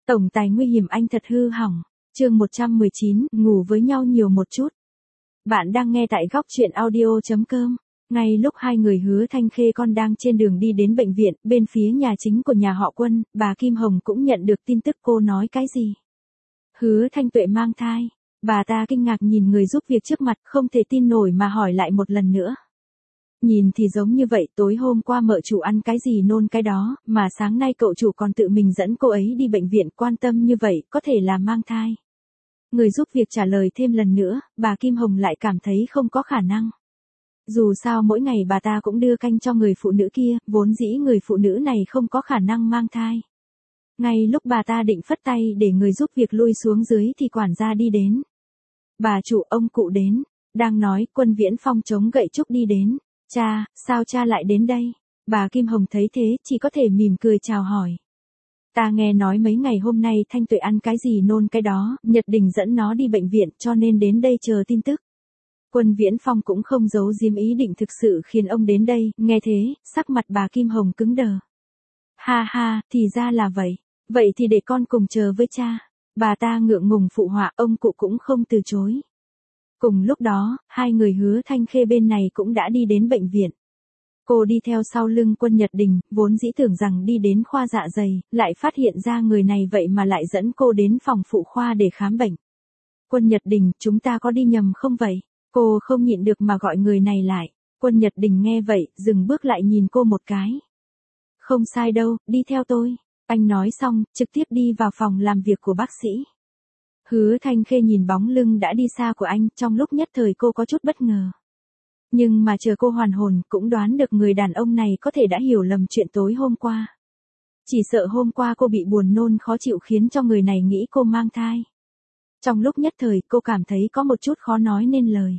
Tổng tài nguy hiểm anh thật hư hỏng. Chương 119, ngủ với nhau nhiều một chút. Bạn đang nghe tại góc truyện audio.com. Ngay lúc hai người Hứa Thanh Khê con đang trên đường đi đến bệnh viện, bên phía nhà chính của nhà họ Quân, bà Kim Hồng cũng nhận được tin tức. Cô nói cái gì? Hứa Thanh Tuệ mang thai. Bà ta kinh ngạc nhìn người giúp việc trước mặt, không thể tin nổi mà hỏi lại một lần nữa. Nhìn thì giống như vậy, tối hôm qua mợ chủ ăn cái gì nôn cái đó, mà sáng nay cậu chủ còn tự mình dẫn cô ấy đi bệnh viện, quan tâm như vậy, có thể là mang thai. Người giúp việc trả lời thêm lần nữa, bà Kim Hồng lại cảm thấy không có khả năng. Dù sao mỗi ngày bà ta cũng đưa canh cho người phụ nữ kia, vốn dĩ người phụ nữ này không có khả năng mang thai. Ngay lúc bà ta định phất tay để người giúp việc lui xuống dưới thì quản gia đi đến. Bà chủ, ông cụ đến. Đang nói, Quân Viễn Phong chống gậy trúc đi đến. Cha, sao cha lại đến đây? Bà Kim Hồng thấy thế, chỉ có thể mỉm cười chào hỏi. Ta nghe nói mấy ngày hôm nay Thanh Tuệ ăn cái gì nôn cái đó, Nhật Đình dẫn nó đi bệnh viện cho nên đến đây chờ tin tức. Quân Viễn Phong cũng không giấu giếm ý định thực sự khiến ông đến đây, nghe thế, sắc mặt bà Kim Hồng cứng đờ. Ha ha, thì ra là vậy. Vậy thì để con cùng chờ với cha. Bà ta ngượng ngùng phụ họa, ông cụ cũng không từ chối. Cùng lúc đó, hai người Hứa Thanh Khê bên này cũng đã đi đến bệnh viện. Cô đi theo sau lưng Quân Nhật Đình, vốn dĩ tưởng rằng đi đến khoa dạ dày, lại phát hiện ra người này vậy mà lại dẫn cô đến phòng phụ khoa để khám bệnh. Quân Nhật Đình, chúng ta có đi nhầm không vậy? Cô không nhịn được mà gọi người này lại. Quân Nhật Đình nghe vậy, dừng bước lại nhìn cô một cái. Không sai đâu, đi theo tôi. Anh nói xong, trực tiếp đi vào phòng làm việc của bác sĩ. Hứa Thanh Khê nhìn bóng lưng đã đi xa của anh, trong lúc nhất thời cô có chút bất ngờ. Nhưng mà chờ cô hoàn hồn, cũng đoán được người đàn ông này có thể đã hiểu lầm chuyện tối hôm qua. Chỉ sợ hôm qua cô bị buồn nôn khó chịu khiến cho người này nghĩ cô mang thai. Trong lúc nhất thời, cô cảm thấy có một chút khó nói nên lời.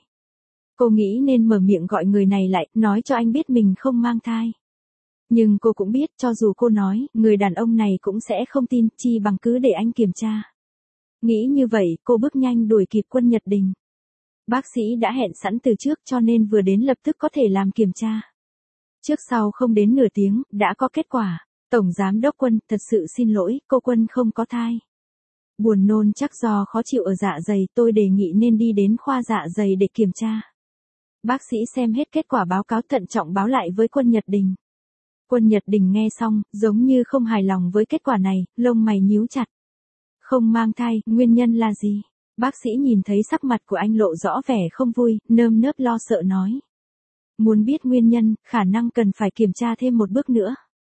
Cô nghĩ nên mở miệng gọi người này lại, nói cho anh biết mình không mang thai. Nhưng cô cũng biết cho dù cô nói, người đàn ông này cũng sẽ không tin, chi bằng cứ để anh kiểm tra. Nghĩ như vậy, cô bước nhanh đuổi kịp Quân Nhật Đình. Bác sĩ đã hẹn sẵn từ trước cho nên vừa đến lập tức có thể làm kiểm tra. Trước sau không đến nửa tiếng, đã có kết quả. Tổng Giám đốc Quân, thật sự xin lỗi, cô Quân không có thai. Buồn nôn chắc do khó chịu ở dạ dày, tôi đề nghị nên đi đến khoa dạ dày để kiểm tra. Bác sĩ xem hết kết quả báo cáo thận trọng báo lại với Quân Nhật Đình. Quân Nhật Đình nghe xong, giống như không hài lòng với kết quả này, lông mày nhíu chặt. Không mang thai, nguyên nhân là gì? Bác sĩ nhìn thấy sắc mặt của anh lộ rõ vẻ không vui, nơm nớp lo sợ nói. Muốn biết nguyên nhân, khả năng cần phải kiểm tra thêm một bước nữa.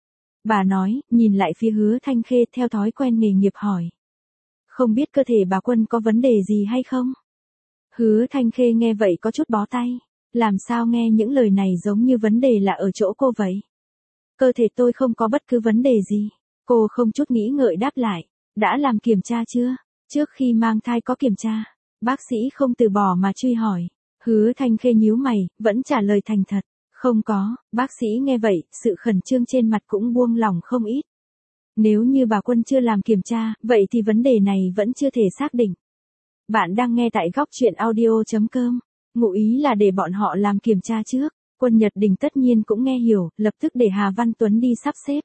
Bà nói, nhìn lại phía Hứa Thanh Khê theo thói quen nghề nghiệp hỏi. Không biết cơ thể bà Quân có vấn đề gì hay không? Hứa Thanh Khê nghe vậy có chút bó tay. Làm sao nghe những lời này giống như vấn đề là ở chỗ cô vậy? Cơ thể tôi không có bất cứ vấn đề gì. Cô không chút nghĩ ngợi đáp lại. Đã làm kiểm tra chưa? Trước khi mang thai có kiểm tra. Bác sĩ không từ bỏ mà truy hỏi. Hứa Thanh Khê nhíu mày, vẫn trả lời thành thật. Không có, bác sĩ nghe vậy, sự khẩn trương trên mặt cũng buông lỏng không ít. Nếu như bà Quân chưa làm kiểm tra, vậy thì vấn đề này vẫn chưa thể xác định. Bạn đang nghe tại góc truyện audio.com. Ngụ ý là để bọn họ làm kiểm tra trước. Quân Nhật Đình tất nhiên cũng nghe hiểu, lập tức để Hà Văn Tuấn đi sắp xếp.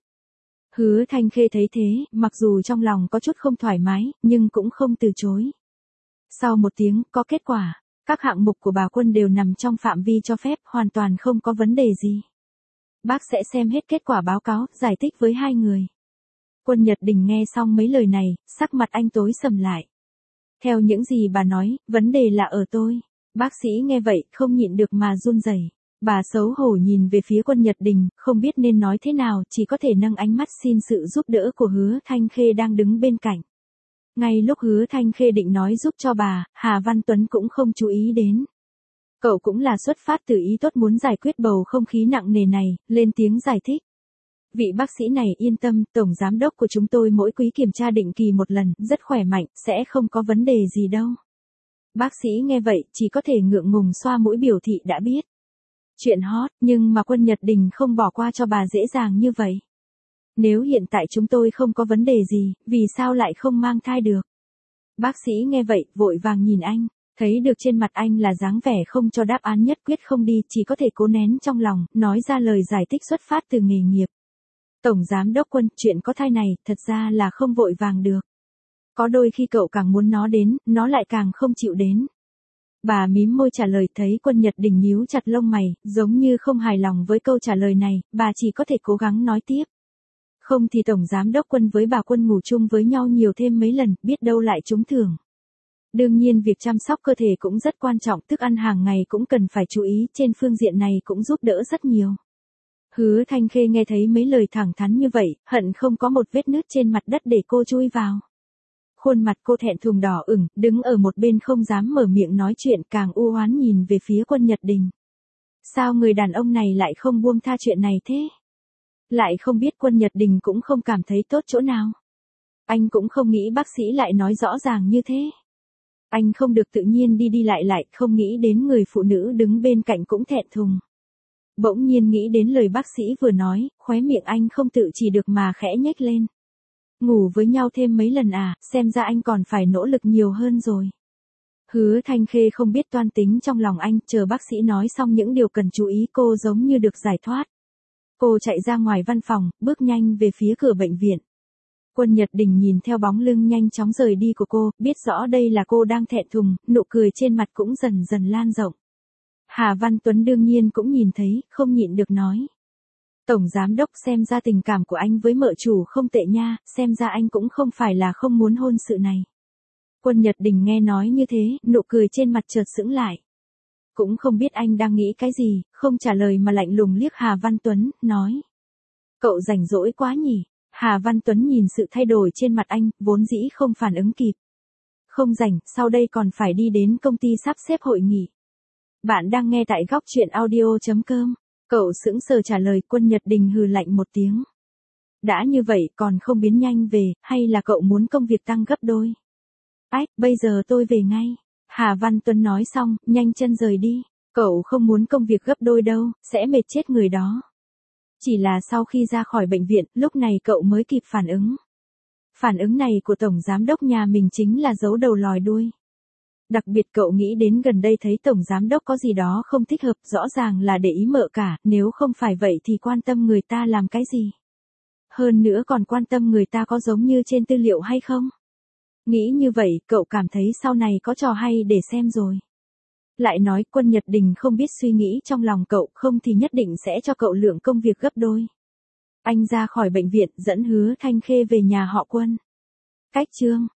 Hứa Thanh Khê thấy thế, mặc dù trong lòng có chút không thoải mái, nhưng cũng không từ chối. Sau một tiếng, có kết quả. Các hạng mục của bà Quân đều nằm trong phạm vi cho phép, hoàn toàn không có vấn đề gì. Bác sẽ xem hết kết quả báo cáo, giải thích với hai người. Quân Nhật Đình nghe xong mấy lời này, sắc mặt anh tối sầm lại. Theo những gì bà nói, vấn đề là ở tôi. Bác sĩ nghe vậy, không nhịn được mà run rẩy. Bà xấu hổ nhìn về phía Quân Nhật Đình, không biết nên nói thế nào, chỉ có thể nâng ánh mắt xin sự giúp đỡ của Hứa Thanh Khê đang đứng bên cạnh. Ngay lúc Hứa Thanh Khê định nói giúp cho bà, Hà Văn Tuấn cũng không chú ý đến. Cậu cũng là xuất phát từ ý tốt muốn giải quyết bầu không khí nặng nề này, lên tiếng giải thích. Vị bác sĩ này yên tâm, tổng giám đốc của chúng tôi mỗi quý kiểm tra định kỳ một lần, rất khỏe mạnh, sẽ không có vấn đề gì đâu. Bác sĩ nghe vậy, chỉ có thể ngượng ngùng xoa mũi biểu thị đã biết. Chuyện hot, nhưng mà Quân Nhật Đình không bỏ qua cho bà dễ dàng như vậy. Nếu hiện tại chúng tôi không có vấn đề gì, vì sao lại không mang thai được? Bác sĩ nghe vậy, vội vàng nhìn anh, thấy được trên mặt anh là dáng vẻ không cho đáp án nhất quyết không đi, chỉ có thể cố nén trong lòng, nói ra lời giải thích xuất phát từ nghề nghiệp. Tổng Giám đốc Quân, chuyện có thai này, thật ra là không vội vàng được. Có đôi khi cậu càng muốn nó đến, nó lại càng không chịu đến. Bà mím môi trả lời, thấy Quân Nhật Đình nhíu chặt lông mày, giống như không hài lòng với câu trả lời này, bà chỉ có thể cố gắng nói tiếp. Không thì Tổng Giám đốc Quân với bà Quân ngủ chung với nhau nhiều thêm mấy lần, biết đâu lại trúng thưởng. Đương nhiên việc chăm sóc cơ thể cũng rất quan trọng, thức ăn hàng ngày cũng cần phải chú ý, trên phương diện này cũng giúp đỡ rất nhiều. Hứa Thanh Khê nghe thấy mấy lời thẳng thắn như vậy, hận không có một vết nứt trên mặt đất để cô chui vào. Khuôn mặt cô thẹn thùng đỏ ửng, đứng ở một bên không dám mở miệng nói chuyện, càng u oán nhìn về phía Quân Nhật Đình. Sao người đàn ông này lại không buông tha chuyện này thế? Lại không biết Quân Nhật Đình cũng không cảm thấy tốt chỗ nào. Anh cũng không nghĩ bác sĩ lại nói rõ ràng như thế. Anh không được tự nhiên đi đi lại, không nghĩ đến người phụ nữ đứng bên cạnh cũng thẹn thùng. Bỗng nhiên nghĩ đến lời bác sĩ vừa nói, khóe miệng anh không tự chỉ được mà khẽ nhếch lên. Ngủ với nhau thêm mấy lần à, xem ra anh còn phải nỗ lực nhiều hơn rồi. Hứa Thanh Khê không biết toan tính trong lòng anh, chờ bác sĩ nói xong những điều cần chú ý, cô giống như được giải thoát. Cô chạy ra ngoài văn phòng, bước nhanh về phía cửa bệnh viện. Quân Nhật Đình nhìn theo bóng lưng nhanh chóng rời đi của cô, biết rõ đây là cô đang thẹn thùng, nụ cười trên mặt cũng dần dần lan rộng. Hà Văn Tuấn đương nhiên cũng nhìn thấy, không nhịn được nói. Tổng Giám đốc, xem ra tình cảm của anh với mợ chủ không tệ nha, xem ra anh cũng không phải là không muốn hôn sự này. Quân Nhật Đình nghe nói như thế, nụ cười trên mặt chợt sững lại. Cũng không biết anh đang nghĩ cái gì, không trả lời mà lạnh lùng liếc Hà Văn Tuấn, nói. Cậu rảnh rỗi quá nhỉ? Hà Văn Tuấn nhìn sự thay đổi trên mặt anh, vốn dĩ không phản ứng kịp. Không rảnh, sau đây còn phải đi đến công ty sắp xếp hội nghị. Bạn đang nghe tại góc truyện audio.com. Cậu sững sờ trả lời. Quân Nhật Đình hừ lạnh một tiếng. Đã như vậy còn không biến nhanh về, hay là cậu muốn công việc tăng gấp đôi? Ách, bây giờ tôi về ngay. Hà Văn Tuấn nói xong, nhanh chân rời đi. Cậu không muốn công việc gấp đôi đâu, sẽ mệt chết người đó. Chỉ là sau khi ra khỏi bệnh viện, lúc này cậu mới kịp phản ứng. Phản ứng này của Tổng Giám đốc nhà mình chính là giấu đầu lòi đuôi. Đặc biệt cậu nghĩ đến gần đây thấy Tổng Giám đốc có gì đó không thích hợp, rõ ràng là để ý mợ cả, nếu không phải vậy thì quan tâm người ta làm cái gì. Hơn nữa còn quan tâm người ta có giống như trên tư liệu hay không. Nghĩ như vậy, cậu cảm thấy sau này có trò hay để xem rồi. Lại nói Quân Nhật Đình không biết suy nghĩ trong lòng cậu, không thì nhất định sẽ cho cậu lượng công việc gấp đôi. Anh ra khỏi bệnh viện, dẫn Hứa Thanh Khê về nhà họ Quân. Cách chương